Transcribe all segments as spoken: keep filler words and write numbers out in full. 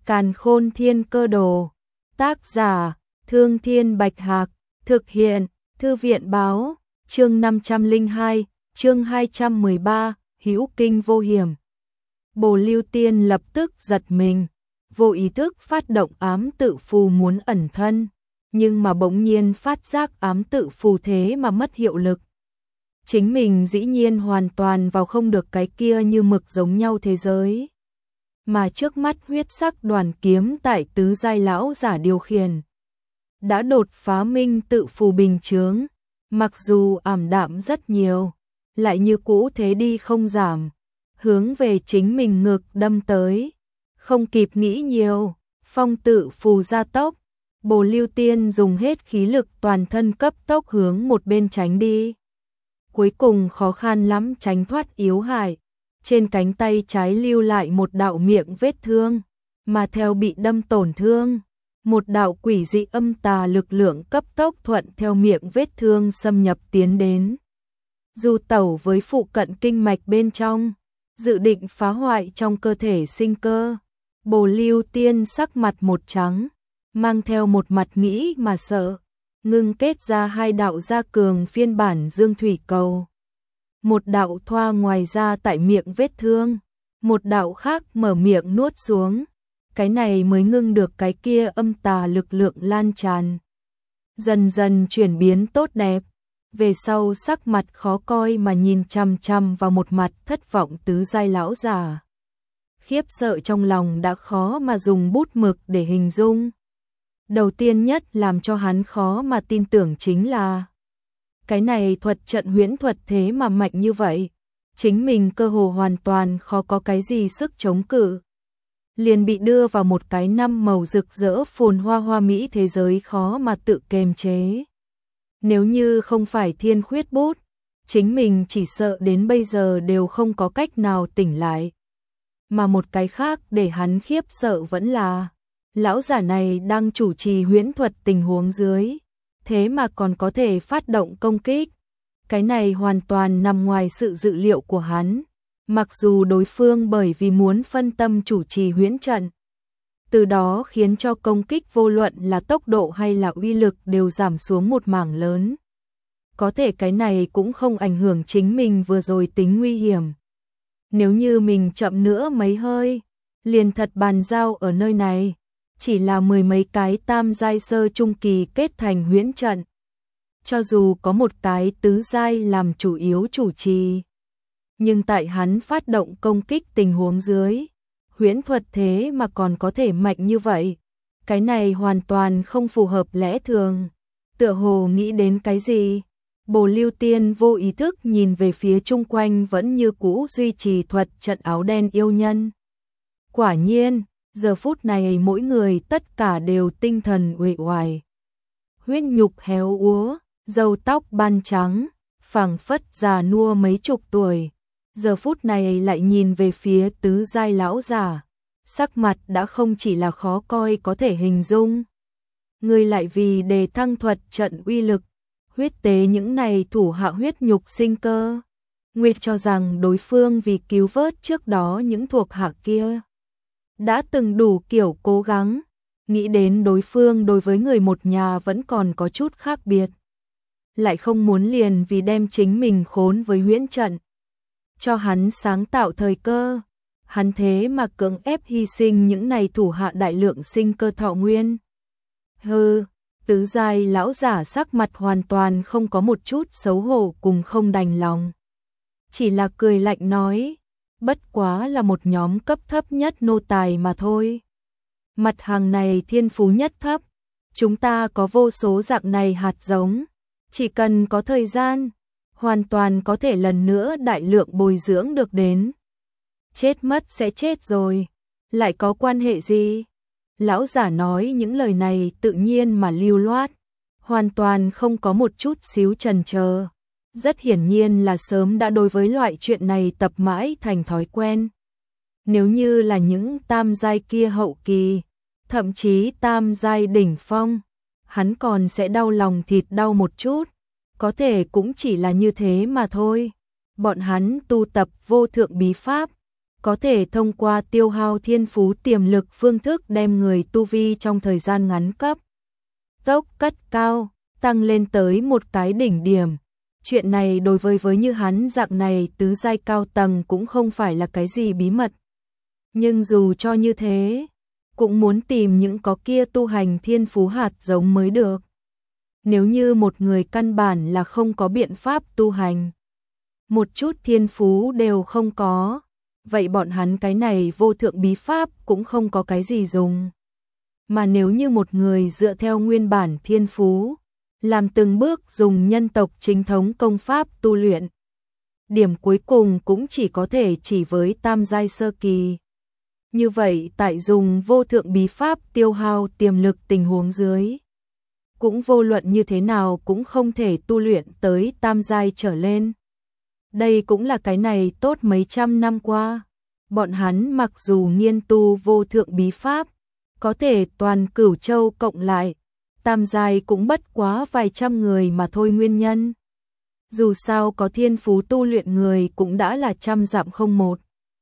Càn Khôn Thiên Cơ Đồ. Tác giả: Thương Thiên Bạch Hạc. Thực hiện: Thư viện báo. Chương năm trăm lẻ hai, chương hai trăm mười ba, hữu kinh vô hiểm. Bồ Lưu Tiên lập tức giật mình, vô ý thức phát động ám tự phù muốn ẩn thân, nhưng mà bỗng nhiên phát giác ám tự phù thế mà mất hiệu lực. Chính mình dĩ nhiên hoàn toàn vào không được cái kia như mực giống nhau thế giới. Mà trước mắt huyết sắc đoàn kiếm tại tứ giai lão giả điều khiển đã đột phá minh tự phù bình chướng, mặc dù ảm đạm rất nhiều, lại như cũ thế đi không giảm, hướng về chính mình ngực đâm tới. Không kịp nghĩ nhiều, phong tự phù gia tốc, Bồ Lưu Tiên dùng hết khí lực toàn thân cấp tốc hướng một bên tránh đi. Cuối cùng khó khăn lắm tránh thoát yếu hại, trên cánh tay trái lưu lại một đạo miệng vết thương, mà theo bị đâm tổn thương, một đạo quỷ dị âm tà lực lượng cấp tốc thuận theo miệng vết thương xâm nhập tiến đến. Du tẩu với phụ cận kinh mạch bên trong, dự định phá hoại trong cơ thể sinh cơ. Bồ Lưu Tiên sắc mặt một trắng, mang theo một mặt nghĩ mà sợ, ngưng kết ra hai đạo gia cường phiên bản dương thủy cầu. Một đạo thoa ngoài ra tại miệng vết thương, một đạo khác mở miệng nuốt xuống. Cái này mới ngưng được cái kia âm tà lực lượng lan tràn. Dần dần chuyển biến tốt đẹp, về sau sắc mặt khó coi mà nhìn chằm chằm vào một mặt thất vọng tứ giai lão già. Khiếp sợ trong lòng đã khó mà dùng bút mực để hình dung. Đầu tiên nhất làm cho hắn khó mà tin tưởng chính là cái này thuật trận huyễn thuật thế mà mạnh như vậy, chính mình cơ hồ hoàn toàn khó có cái gì sức chống cự, liền bị đưa vào một cái năm màu rực rỡ phồn hoa hoa mỹ thế giới khó mà tự kiềm chế. Nếu như không phải thiên khuyết bút, chính mình chỉ sợ đến bây giờ đều không có cách nào tỉnh lại. Mà một cái khác để hắn khiếp sợ vẫn là lão giả này đang chủ trì huyễn thuật tình huống dưới, thế mà còn có thể phát động công kích. Cái này hoàn toàn nằm ngoài sự dự liệu của hắn, mặc dù đối phương bởi vì muốn phân tâm chủ trì huyễn trận, từ đó khiến cho công kích vô luận là tốc độ hay là uy lực đều giảm xuống một mảng lớn. Có thể cái này cũng không ảnh hưởng chính mình vừa rồi tính nguy hiểm. Nếu như mình chậm nữa mấy hơi, liền thật bàn giao ở nơi này, chỉ là mười mấy cái tam giai sơ trung kỳ kết thành huyễn trận. Cho dù có một cái tứ giai làm chủ yếu chủ trì, nhưng tại hắn phát động công kích tình huống dưới, huyễn thuật thế mà còn có thể mạnh như vậy. Cái này hoàn toàn không phù hợp lẽ thường. Tựa hồ nghĩ đến cái gì, Bồ Lưu Tiên vô ý thức nhìn về phía chung quanh vẫn như cũ duy trì thuật trận áo đen yêu nhân. Quả nhiên, giờ phút này mỗi người tất cả đều tinh thần uể oải. Huyết nhục héo úa, râu tóc ban trắng, phảng phất già nua mấy chục tuổi. Giờ phút này lại nhìn về phía tứ giai lão giả, sắc mặt đã không chỉ là khó coi có thể hình dung. Người lại vì đề thăng thuật trận uy lực, huyết tế những này thủ hạ huyết nhục sinh cơ. Nguyệt cho rằng đối phương vì cứu vớt trước đó những thuộc hạ kia đã từng đủ kiểu cố gắng, nghĩ đến đối phương đối với người một nhà vẫn còn có chút khác biệt, lại không muốn liền vì đem chính mình khốn với huyễn trận, cho hắn sáng tạo thời cơ, hắn thế mà cưỡng ép hy sinh những này thủ hạ đại lượng sinh cơ thọ nguyên. Hừ, tứ giai lão giả sắc mặt hoàn toàn không có một chút xấu hổ cùng không đành lòng, chỉ là cười lạnh nói, bất quá là một nhóm cấp thấp nhất nô tài mà thôi. Mặt hàng này thiên phú nhất thấp, chúng ta có vô số dạng này hạt giống, chỉ cần có thời gian, hoàn toàn có thể lần nữa đại lượng bồi dưỡng được đến. Chết mất sẽ chết rồi, lại có quan hệ gì? Lão giả nói những lời này tự nhiên mà lưu loát, hoàn toàn không có một chút xíu chần chờ. Rất hiển nhiên là sớm đã đối với loại chuyện này tập mãi thành thói quen. Nếu như là những tam giai kia hậu kỳ, thậm chí tam giai đỉnh phong, hắn còn sẽ đau lòng thịt đau một chút, có thể cũng chỉ là như thế mà thôi. Bọn hắn tu tập vô thượng bí pháp, có thể thông qua tiêu hao thiên phú tiềm lực phương thức đem người tu vi trong thời gian ngắn cấp tốc cất cao, tăng lên tới một cái đỉnh điểm. Chuyện này đối với với như hắn dạng này tứ giai cao tầng cũng không phải là cái gì bí mật. Nhưng dù cho như thế, cũng muốn tìm những có kia tu hành thiên phú hạt giống mới được. Nếu như một người căn bản là không có biện pháp tu hành, một chút thiên phú đều không có, vậy bọn hắn cái này vô thượng bí pháp cũng không có cái gì dùng. Mà nếu như một người dựa theo nguyên bản thiên phú, làm từng bước dùng nhân tộc chính thống công pháp tu luyện, điểm cuối cùng cũng chỉ có thể chỉ với tam giai sơ kỳ. Như vậy tại dùng vô thượng bí pháp tiêu hao tiềm lực tình huống dưới, cũng vô luận như thế nào cũng không thể tu luyện tới tam giai trở lên. Đây cũng là cái này tốt mấy trăm năm qua, bọn hắn mặc dù nghiên tu vô thượng bí pháp, có thể toàn Cửu Châu cộng lại, tam giai cũng bất quá vài trăm người mà thôi nguyên nhân. Dù sao có thiên phú tu luyện người cũng đã là trăm dặm không một,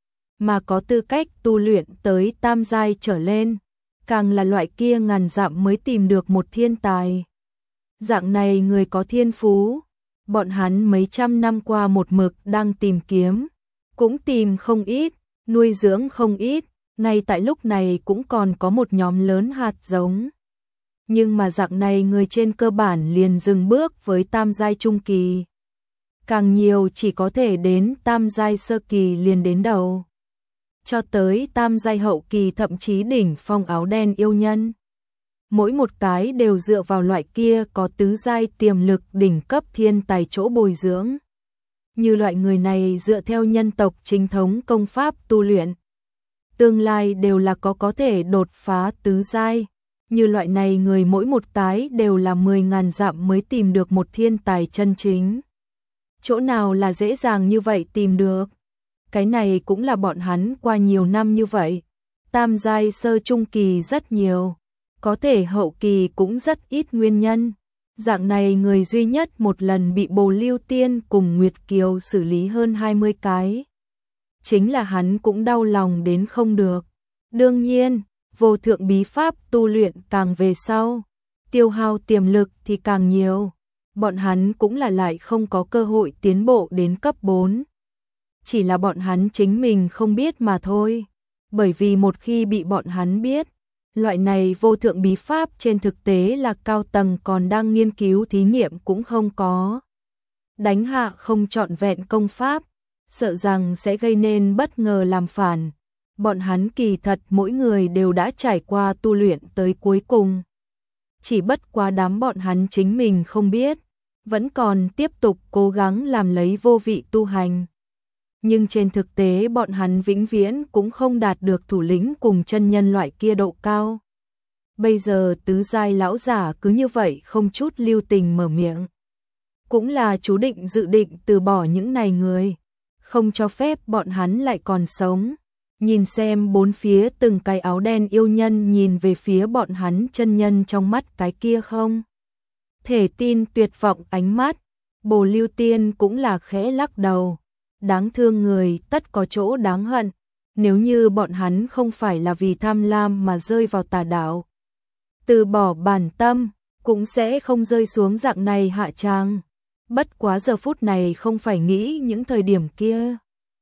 mà có tư cách tu luyện tới tam giai trở lên, càng là loại kia ngàn dặm mới tìm được một thiên tài. Dạng này người có thiên phú, bọn hắn mấy trăm năm qua một mực đang tìm kiếm, cũng tìm không ít, nuôi dưỡng không ít, ngay tại lúc này cũng còn có một nhóm lớn hạt giống. Nhưng mà dạng này người trên cơ bản liền dừng bước với tam giai trung kỳ. Càng nhiều chỉ có thể đến tam giai sơ kỳ liền đến đầu. Cho tới tam giai hậu kỳ thậm chí đỉnh phong áo đen yêu nhân. Mỗi một cái đều dựa vào loại kia có tứ giai tiềm lực đỉnh cấp thiên tài chỗ bồi dưỡng. Như loại người này dựa theo nhân tộc chính thống công pháp tu luyện, tương lai đều là có có thể đột phá tứ giai. Như loại này người mỗi một cái đều là mười ngàn dặm mới tìm được một thiên tài chân chính. Chỗ nào là dễ dàng như vậy tìm được? Cái này cũng là bọn hắn qua nhiều năm như vậy. Tam giai sơ trung kỳ rất nhiều, có thể hậu kỳ cũng rất ít nguyên nhân. Dạng này người duy nhất một lần bị Bồ Lưu Tiên cùng Nguyệt Kiều xử lý hơn hai mươi cái. Chính là hắn cũng đau lòng đến không được. Đương nhiên, vô thượng bí pháp tu luyện càng về sau, tiêu hao tiềm lực thì càng nhiều. Bọn hắn cũng là lại không có cơ hội tiến bộ đến cấp bốn. Chỉ là bọn hắn chính mình không biết mà thôi. Bởi vì một khi bị bọn hắn biết, loại này vô thượng bí pháp trên thực tế là cao tầng còn đang nghiên cứu thí nghiệm cũng không có. Đánh hạ không trọn vẹn công pháp, sợ rằng sẽ gây nên bất ngờ làm phản. Bọn hắn kỳ thật mỗi người đều đã trải qua tu luyện tới cuối cùng. Chỉ bất quá đám bọn hắn chính mình không biết, vẫn còn tiếp tục cố gắng làm lấy vô vị tu hành. Nhưng trên thực tế bọn hắn vĩnh viễn cũng không đạt được thủ lĩnh cùng chân nhân loại kia độ cao. Bây giờ tứ giai lão giả cứ như vậy không chút lưu tình mở miệng. Cũng là chú định dự định từ bỏ những này người, không cho phép bọn hắn lại còn sống. Nhìn xem bốn phía từng cái áo đen yêu nhân nhìn về phía bọn hắn chân nhân trong mắt cái kia không thể tin tuyệt vọng ánh mắt, Bồ Lưu Tiên cũng là khẽ lắc đầu. Đáng thương người tất có chỗ đáng hận, nếu như bọn hắn không phải là vì tham lam mà rơi vào tà đạo, từ bỏ bản tâm, cũng sẽ không rơi xuống dạng này hạ tràng. Bất quá giờ phút này không phải nghĩ những thời điểm kia.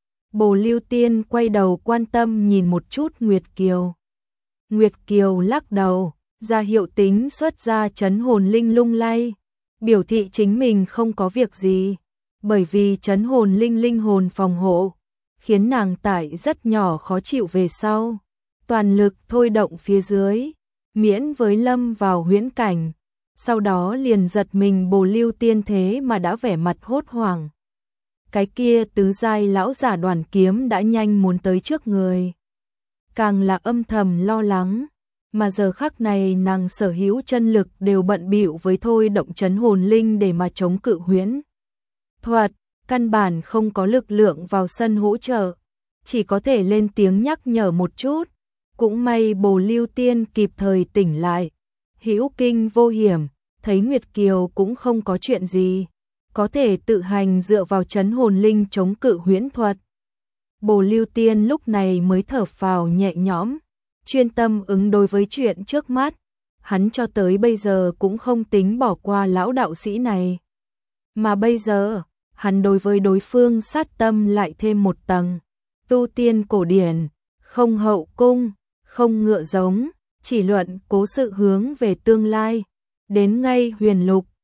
Bồ Lưu Tiên quay đầu quan tâm nhìn một chút Nguyệt Kiều. Nguyệt Kiều lắc đầu, ra hiệu tính xuất ra trấn hồn linh lung lay, biểu thị chính mình không có việc gì, bởi vì trấn hồn linh linh hồn phòng hộ, khiến nàng tại rất nhỏ khó chịu về sau. Toàn lực thôi động phía dưới, miễn với lâm vào huyễn cảnh, sau đó liền giật mình Bồ Lưu Tiên thế mà đã vẻ mặt hốt hoảng. Cái kia tứ giai lão giả đoàn kiếm đã nhanh muốn tới trước người. Càng là âm thầm lo lắng, mà giờ khắc này nàng sở hữu chân lực đều bận bịu với thôi động trấn hồn linh để mà chống cự huyễn thuật, căn bản không có lực lượng vào sân hỗ trợ, chỉ có thể lên tiếng nhắc nhở một chút. Cũng may Bồ Lưu Tiên kịp thời tỉnh lại, hữu kinh vô hiểm, thấy Nguyệt Kiều cũng không có chuyện gì, có thể tự hành dựa vào trấn hồn linh chống cự huyễn thuật. Bồ Lưu Tiên lúc này mới thở phào nhẹ nhõm, chuyên tâm ứng đối với chuyện trước mắt. Hắn cho tới bây giờ cũng không tính bỏ qua lão đạo sĩ này. Mà bây giờ, hắn đối với đối phương sát tâm lại thêm một tầng. Tu tiên cổ điển, không hậu cung, không ngựa giống, chỉ luận cố sự hướng về tương lai. Đến ngay huyền lục,